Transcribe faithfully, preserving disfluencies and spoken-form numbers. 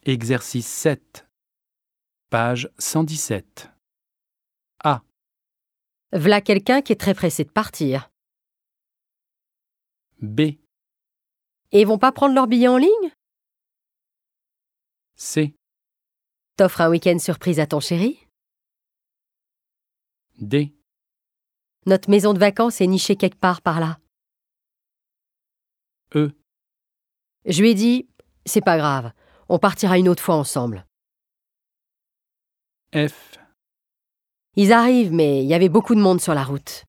Exercice sept, page cent dix-sept. A. V'là quelqu'un qui est très pressé de partir. B. Et ils vont pas prendre leur billet en ligne? C. T'offres un week-end surprise à ton chéri? D. Notre maison de vacances est nichée quelque part par là. E. Je lui ai dit, c'est pas grave, on partira une autre fois ensemble. F. Ils arrivent, mais il y avait beaucoup de monde sur la route.